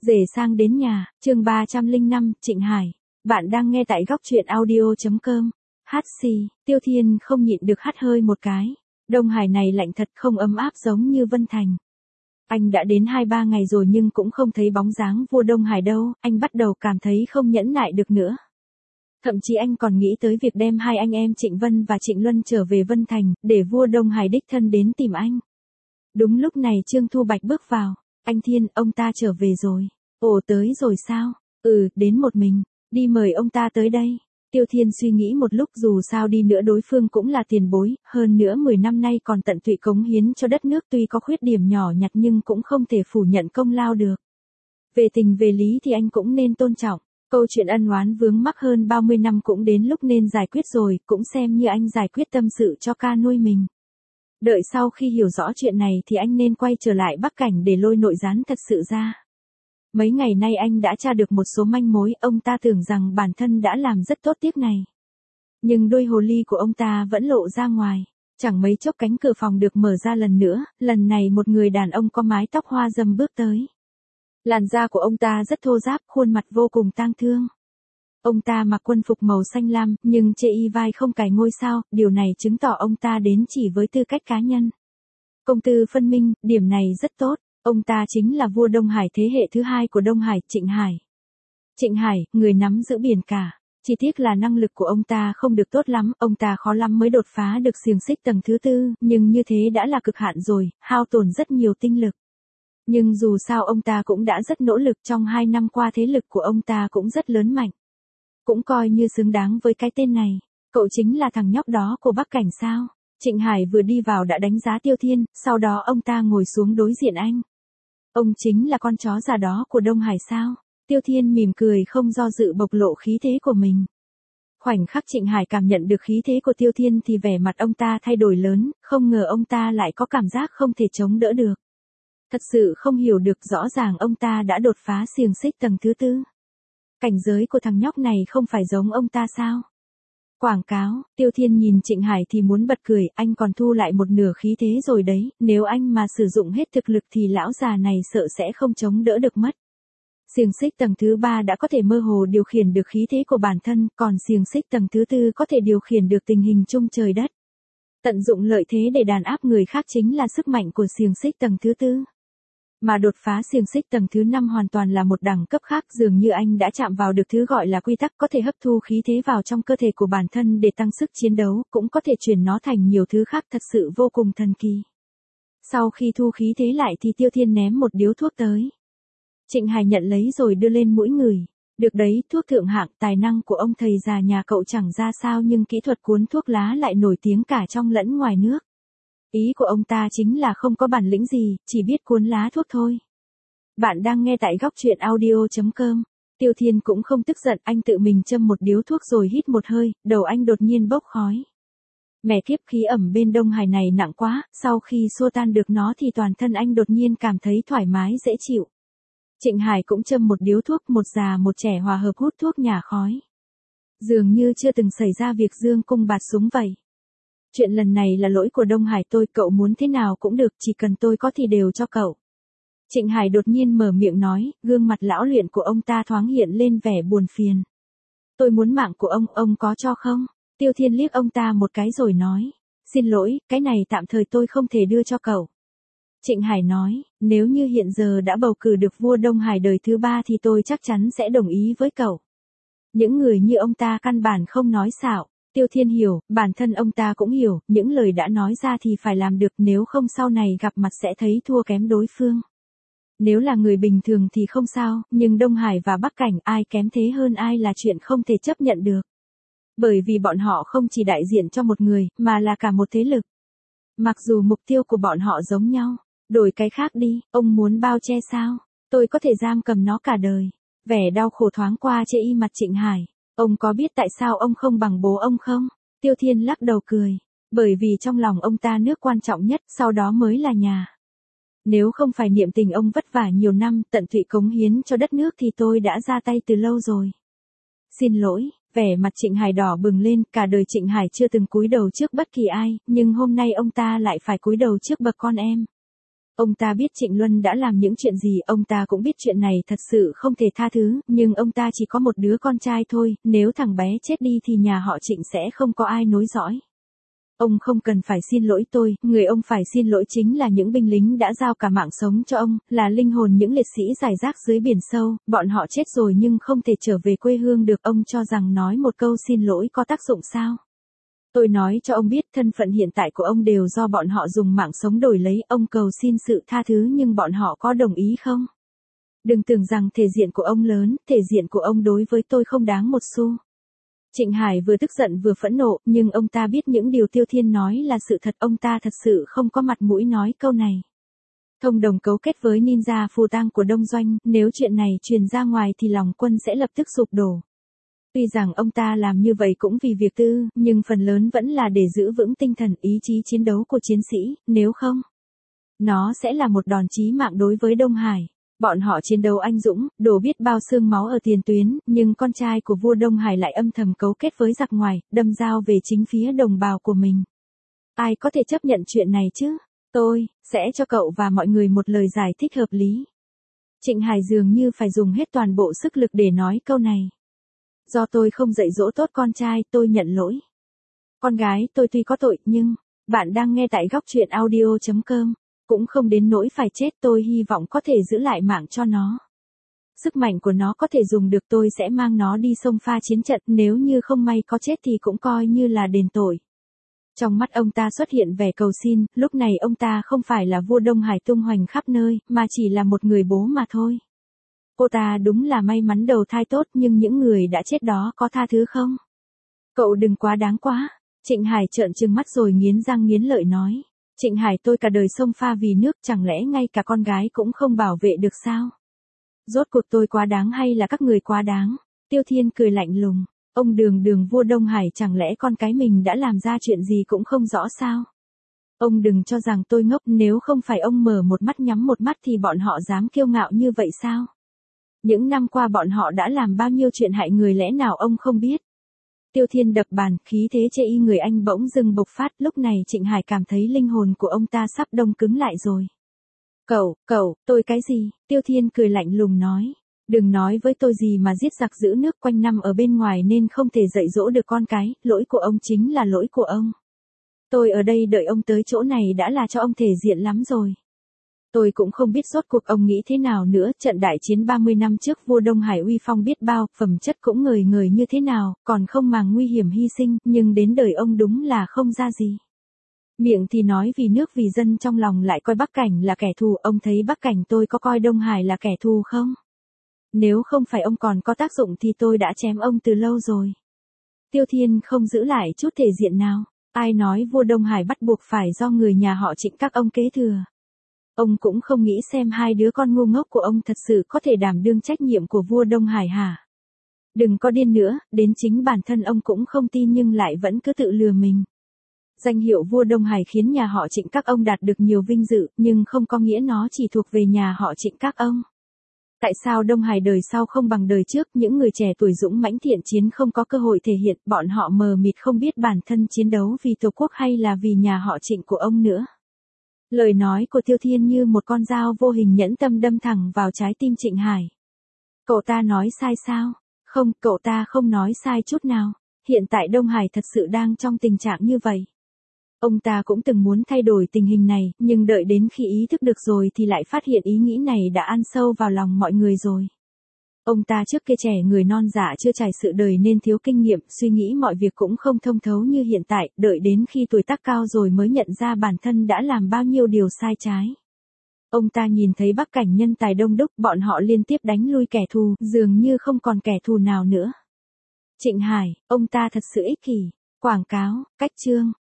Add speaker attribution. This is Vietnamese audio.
Speaker 1: Rể sang đến nhà, chương 305, Trịnh Hải. Bạn đang nghe tại góc truyện audio.com. Hát xì, Tiêu Thiên không nhịn được hắt hơi một cái. Đông Hải này lạnh thật, không ấm áp giống như Vân Thành. Anh đã đến 2-3 ngày rồi nhưng cũng không thấy bóng dáng vua Đông Hải đâu, anh bắt đầu cảm thấy không nhẫn nại được nữa. Thậm chí anh còn nghĩ tới việc đem hai anh em Trịnh Vân và Trịnh Luân trở về Vân Thành, để vua Đông Hải đích thân đến tìm anh. Đúng lúc này Trương Thu Bạch bước vào. Anh Thiên, ông ta trở về rồi. Ồ, tới rồi sao? Ừ, đến một mình. Đi mời ông ta tới đây. Tiêu Thiên suy nghĩ một lúc, dù sao đi nữa đối phương cũng là tiền bối, hơn nữa 10 năm nay còn tận tụy cống hiến cho đất nước, tuy có khuyết điểm nhỏ nhặt nhưng cũng không thể phủ nhận công lao được. Về tình về lý thì anh cũng nên tôn trọng. Câu chuyện ân oán vướng mắc hơn 30 năm cũng đến lúc nên giải quyết rồi, cũng xem như anh giải quyết tâm sự cho ca nuôi mình. Đợi sau khi hiểu rõ chuyện này thì anh nên quay trở lại Bắc Cảnh để lôi nội gián thật sự ra. Mấy ngày nay anh đã tra được một số manh mối, ông ta tưởng rằng bản thân đã làm rất tốt tiếp này. Nhưng đôi hồ ly của ông ta vẫn lộ ra ngoài. Chẳng mấy chốc cánh cửa phòng được mở ra lần nữa, lần này một người đàn ông có mái tóc hoa râm bước tới. Làn da của ông ta rất thô ráp, khuôn mặt vô cùng tang thương. Ông ta mặc quân phục màu xanh lam, nhưng chê y vai không cài ngôi sao, điều này chứng tỏ ông ta đến chỉ với tư cách cá nhân. Công tư phân minh, điểm này rất tốt, ông ta chính là vua Đông Hải thế hệ thứ hai của Đông Hải, Trịnh Hải. Trịnh Hải, người nắm giữ biển cả. Chỉ tiếc là năng lực của ông ta không được tốt lắm, ông ta khó lắm mới đột phá được xiềng xích tầng thứ 4, nhưng như thế đã là cực hạn rồi, hao tổn rất nhiều tinh lực. Nhưng dù sao ông ta cũng đã rất nỗ lực, trong 2 năm qua thế lực của ông ta cũng rất lớn mạnh. Cũng coi như xứng đáng với cái tên này. Cậu chính là thằng nhóc đó của Bắc Cảnh sao? Trịnh Hải vừa đi vào đã đánh giá Tiêu Thiên, sau đó ông ta ngồi xuống đối diện anh. Ông chính là con chó già đó của Đông Hải sao? Tiêu Thiên mỉm cười không do dự bộc lộ khí thế của mình. Khoảnh khắc Trịnh Hải cảm nhận được khí thế của Tiêu Thiên thì vẻ mặt ông ta thay đổi lớn, không ngờ ông ta lại có cảm giác không thể chống đỡ được. Thật sự không hiểu được, rõ ràng ông ta đã đột phá xiềng xích tầng thứ 4. Cảnh giới của thằng nhóc này không phải giống ông ta sao? Quảng cáo, Tiêu Thiên nhìn Trịnh Hải thì muốn bật cười, anh còn thu lại một nửa khí thế rồi đấy, nếu anh mà sử dụng hết thực lực thì lão già này sợ sẽ không chống đỡ được mất. Xiềng xích tầng thứ 3 đã có thể mơ hồ điều khiển được khí thế của bản thân, còn xiềng xích tầng thứ 4 có thể điều khiển được tình hình chung trời đất. Tận dụng lợi thế để đàn áp người khác chính là sức mạnh của xiềng xích tầng thứ 4. Mà đột phá xiềng xích tầng thứ 5 hoàn toàn là một đẳng cấp khác, dường như anh đã chạm vào được thứ gọi là quy tắc, có thể hấp thu khí thế vào trong cơ thể của bản thân để tăng sức chiến đấu, cũng có thể chuyển nó thành nhiều thứ khác, thật sự vô cùng thần kỳ. Sau khi thu khí thế lại thì Tiêu Thiên ném một điếu thuốc tới. Trịnh Hải nhận lấy rồi đưa lên mũi ngửi. Được đấy, thuốc thượng hạng, tài năng của ông thầy già nhà cậu chẳng ra sao nhưng kỹ thuật cuốn thuốc lá lại nổi tiếng cả trong lẫn ngoài nước. Ý của ông ta chính là không có bản lĩnh gì, chỉ biết cuốn lá thuốc thôi. Bạn đang nghe tại góc truyện audio.com. Tiêu Thiên cũng không tức giận, anh tự mình châm một điếu thuốc rồi hít một hơi, đầu anh đột nhiên bốc khói. Mẹ kiếp, khí ẩm bên Đông Hải này nặng quá, sau khi xua tan được nó thì toàn thân anh đột nhiên cảm thấy thoải mái dễ chịu. Trịnh Hải cũng châm một điếu thuốc, một già một trẻ hòa hợp hút thuốc nhả khói. Dường như chưa từng xảy ra việc dương cung bạt súng vậy. Chuyện lần này là lỗi của Đông Hải tôi, cậu muốn thế nào cũng được, chỉ cần tôi có thì đều cho cậu. Trịnh Hải đột nhiên mở miệng nói, gương mặt lão luyện của ông ta thoáng hiện lên vẻ buồn phiền. Tôi muốn mạng của ông có cho không? Tiêu Thiên liếc ông ta một cái rồi nói, xin lỗi, cái này tạm thời tôi không thể đưa cho cậu. Trịnh Hải nói, nếu như hiện giờ đã bầu cử được vua Đông Hải đời thứ 3 thì tôi chắc chắn sẽ đồng ý với cậu. Những người như ông ta căn bản không nói xạo. Tiêu Thiên hiểu, bản thân ông ta cũng hiểu, những lời đã nói ra thì phải làm được, nếu không sau này gặp mặt sẽ thấy thua kém đối phương. Nếu là người bình thường thì không sao, nhưng Đông Hải và Bắc Cảnh ai kém thế hơn ai là chuyện không thể chấp nhận được. Bởi vì bọn họ không chỉ đại diện cho một người, mà là cả một thế lực. Mặc dù mục tiêu của bọn họ giống nhau, đổi cái khác đi, ông muốn bao che sao? Tôi có thể giam cầm nó cả đời. Vẻ đau khổ thoáng qua trên y mặt Trịnh Hải. Ông có biết tại sao ông không bằng bố ông không? Tiêu Thiên lắc đầu cười. Bởi vì trong lòng ông ta nước quan trọng nhất, sau đó mới là nhà. Nếu không phải niệm tình ông vất vả nhiều năm, tận tụy cống hiến cho đất nước thì tôi đã ra tay từ lâu rồi. Xin lỗi, vẻ mặt Trịnh Hải đỏ bừng lên, cả đời Trịnh Hải chưa từng cúi đầu trước bất kỳ ai, nhưng hôm nay ông ta lại phải cúi đầu trước bậc con em. Ông ta biết Trịnh Luân đã làm những chuyện gì, ông ta cũng biết chuyện này thật sự không thể tha thứ, nhưng ông ta chỉ có một đứa con trai thôi, nếu thằng bé chết đi thì nhà họ Trịnh sẽ không có ai nối dõi. Ông không cần phải xin lỗi tôi, người ông phải xin lỗi chính là những binh lính đã giao cả mạng sống cho ông, là linh hồn những liệt sĩ rải rác dưới biển sâu, bọn họ chết rồi nhưng không thể trở về quê hương được. Ông cho rằng nói một câu xin lỗi có tác dụng sao? Tôi nói cho ông biết thân phận hiện tại của ông đều do bọn họ dùng mạng sống đổi lấy, ông cầu xin sự tha thứ nhưng bọn họ có đồng ý không? Đừng tưởng rằng thể diện của ông lớn, thể diện của ông đối với tôi không đáng một xu. Trịnh Hải vừa tức giận vừa phẫn nộ, nhưng ông ta biết những điều Tiêu Thiên nói là sự thật, ông ta thật sự không có mặt mũi nói câu này. Thông đồng cấu kết với ninja phù tang của Đông Doanh, nếu chuyện này truyền ra ngoài thì lòng quân sẽ lập tức sụp đổ. Tuy rằng ông ta làm như vậy cũng vì việc tư, nhưng phần lớn vẫn là để giữ vững tinh thần ý chí chiến đấu của chiến sĩ, nếu không, nó sẽ là một đòn chí mạng đối với Đông Hải. Bọn họ chiến đấu anh dũng, đổ biết bao xương máu ở tiền tuyến, nhưng con trai của vua Đông Hải lại âm thầm cấu kết với giặc ngoài, đâm dao về chính phía đồng bào của mình. Ai có thể chấp nhận chuyện này chứ? Tôi sẽ cho cậu và mọi người một lời giải thích hợp lý. Trịnh Hải dường như phải dùng hết toàn bộ sức lực để nói câu này. Do tôi không dạy dỗ tốt con trai, tôi nhận lỗi. Con gái tôi tuy có tội, nhưng bạn đang nghe tại góc truyện audio.com. Cũng không đến nỗi phải chết, tôi hy vọng có thể giữ lại mạng cho nó. Sức mạnh của nó có thể dùng được, tôi sẽ mang nó đi xông pha chiến trận, nếu như không may có chết thì cũng coi như là đền tội. Trong mắt ông ta xuất hiện vẻ cầu xin, lúc này ông ta không phải là vua Đông Hải tung hoành khắp nơi, mà chỉ là một người bố mà thôi. Cô ta đúng là may mắn đầu thai tốt, nhưng những người đã chết đó có tha thứ không? Cậu đừng quá đáng quá. Trịnh Hải trợn trừng mắt rồi nghiến răng nghiến lợi nói. Trịnh Hải, tôi cả đời xông pha vì nước, chẳng lẽ ngay cả con gái cũng không bảo vệ được sao? Rốt cuộc tôi quá đáng hay là các người quá đáng? Tiêu Thiên cười lạnh lùng. Ông đường vua Đông Hải, chẳng lẽ con cái mình đã làm ra chuyện gì cũng không rõ sao? Ông đừng cho rằng tôi ngốc, nếu không phải ông mở một mắt nhắm một mắt thì bọn họ dám kiêu ngạo như vậy sao? Những năm qua bọn họ đã làm bao nhiêu chuyện hại người, lẽ nào ông không biết? Tiêu Thiên đập bàn, khí thế chê y người anh bỗng dưng bộc phát, lúc này Trịnh Hải cảm thấy linh hồn của ông ta sắp đông cứng lại rồi. Tôi cái gì? Tiêu Thiên cười lạnh lùng nói. Đừng nói với tôi gì mà giết giặc giữ nước, quanh năm ở bên ngoài nên không thể dạy dỗ được con cái, lỗi của ông chính là lỗi của ông. Tôi ở đây đợi ông tới chỗ này đã là cho ông thể diện lắm rồi. Tôi cũng không biết rốt cuộc ông nghĩ thế nào nữa, trận đại chiến 30 năm trước vua Đông Hải uy phong biết bao, phẩm chất cũng ngời ngời như thế nào, còn không màng nguy hiểm hy sinh, nhưng đến đời ông đúng là không ra gì. Miệng thì nói vì nước vì dân, trong lòng lại coi Bắc Cảnh là kẻ thù, ông thấy Bắc Cảnh tôi có coi Đông Hải là kẻ thù không? Nếu không phải ông còn có tác dụng thì tôi đã chém ông từ lâu rồi. Tiêu Thiên không giữ lại chút thể diện nào, ai nói vua Đông Hải bắt buộc phải do người nhà họ Trịnh các ông kế thừa. Ông cũng không nghĩ xem hai đứa con ngu ngốc của ông thật sự có thể đảm đương trách nhiệm của vua Đông Hải hả? Đừng có điên nữa, đến chính bản thân ông cũng không tin nhưng lại vẫn cứ tự lừa mình. Danh hiệu vua Đông Hải khiến nhà họ Trịnh các ông đạt được nhiều vinh dự, nhưng không có nghĩa nó chỉ thuộc về nhà họ Trịnh các ông. Tại sao Đông Hải đời sau không bằng đời trước, những người trẻ tuổi dũng mãnh thiện chiến không có cơ hội thể hiện, bọn họ mờ mịt không biết bản thân chiến đấu vì Tổ quốc hay là vì nhà họ Trịnh của ông nữa. Lời nói của Tiêu Thiên như một con dao vô hình nhẫn tâm đâm thẳng vào trái tim Trịnh Hải. Cậu ta nói sai sao? Không, cậu ta không nói sai chút nào. Hiện tại Đông Hải thật sự đang trong tình trạng như vậy. Ông ta cũng từng muốn thay đổi tình hình này, nhưng đợi đến khi ý thức được rồi thì lại phát hiện ý nghĩ này đã ăn sâu vào lòng mọi người rồi. Ông ta trước kia trẻ người non dạ chưa trải sự đời nên thiếu kinh nghiệm, suy nghĩ mọi việc cũng không thông thấu như hiện tại, đợi đến khi tuổi tác cao rồi mới nhận ra bản thân đã làm bao nhiêu điều sai trái. Ông ta nhìn thấy Bắc Cảnh nhân tài đông đúc, bọn họ liên tiếp đánh lui kẻ thù, dường như không còn kẻ thù nào nữa. Trịnh Hải, ông ta thật sự ích kỷ. Quảng cáo, cách chương.